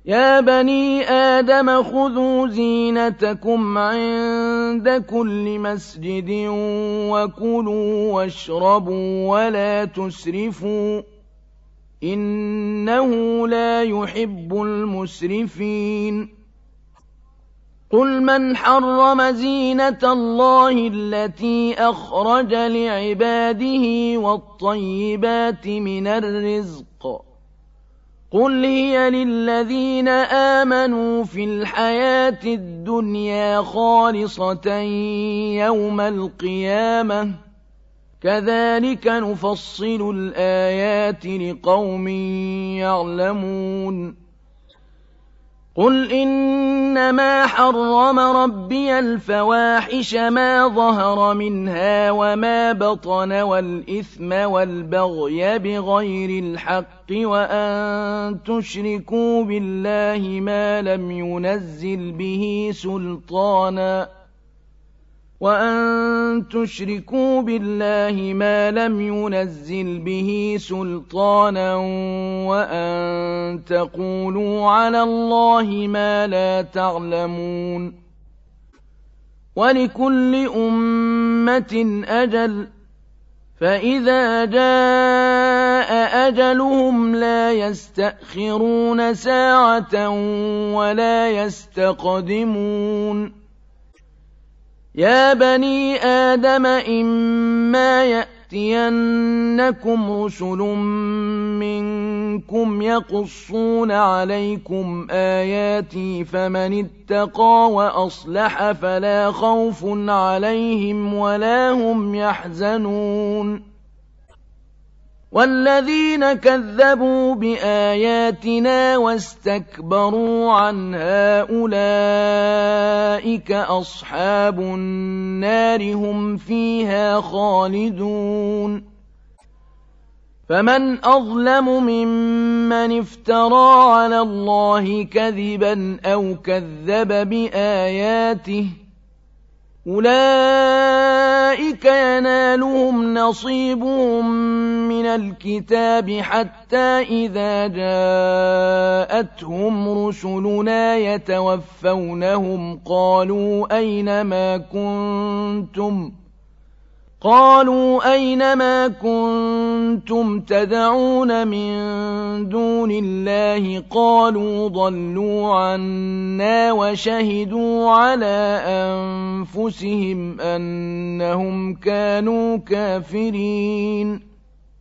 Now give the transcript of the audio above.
يا بني آدم خذوا زينتكم عند كل مسجد وكلوا واشربوا ولا تسرفوا إنه لا يحب المسرفين قل من حرم زينة الله التي أخرج لعباده والطيبات من الرزق قل هي للذين آمنوا في الحياة الدنيا خالصة يوم القيامة كذلك نفصل الآيات لقوم يعلمون قل إنما حرم ربي الفواحش ما ظهر منها وما بطن والإثم والبغي بغير الحق وأن تشركوا بالله ما لم ينزل به سلطانا وأن تقولوا على الله ما لا تعلمون ولكل أمة أجل فإذا جاء أجلهم لا يستأخرون ساعة ولا يستقدمون يا بني آدم إما يأتينكم رسل منكم يقصون عليكم آياتي فمن اتقى وأصلح فلا خوف عليهم ولا هم يحزنون والذين كذبوا بآياتنا واستكبروا عنها أولئك أصحاب النار هم فيها خالدون فمن أظلم ممن افترى على الله كذبا أو كذب بآياته أولئك ينالهم نصيبهم من الكتاب حتى إذا جاءتهم رسلنا يتوفونهم قالوا أين ما كنتم تدعون من دون الله قالوا ضلوا عنا وشهدوا على أنفسهم أنهم كانوا كافرين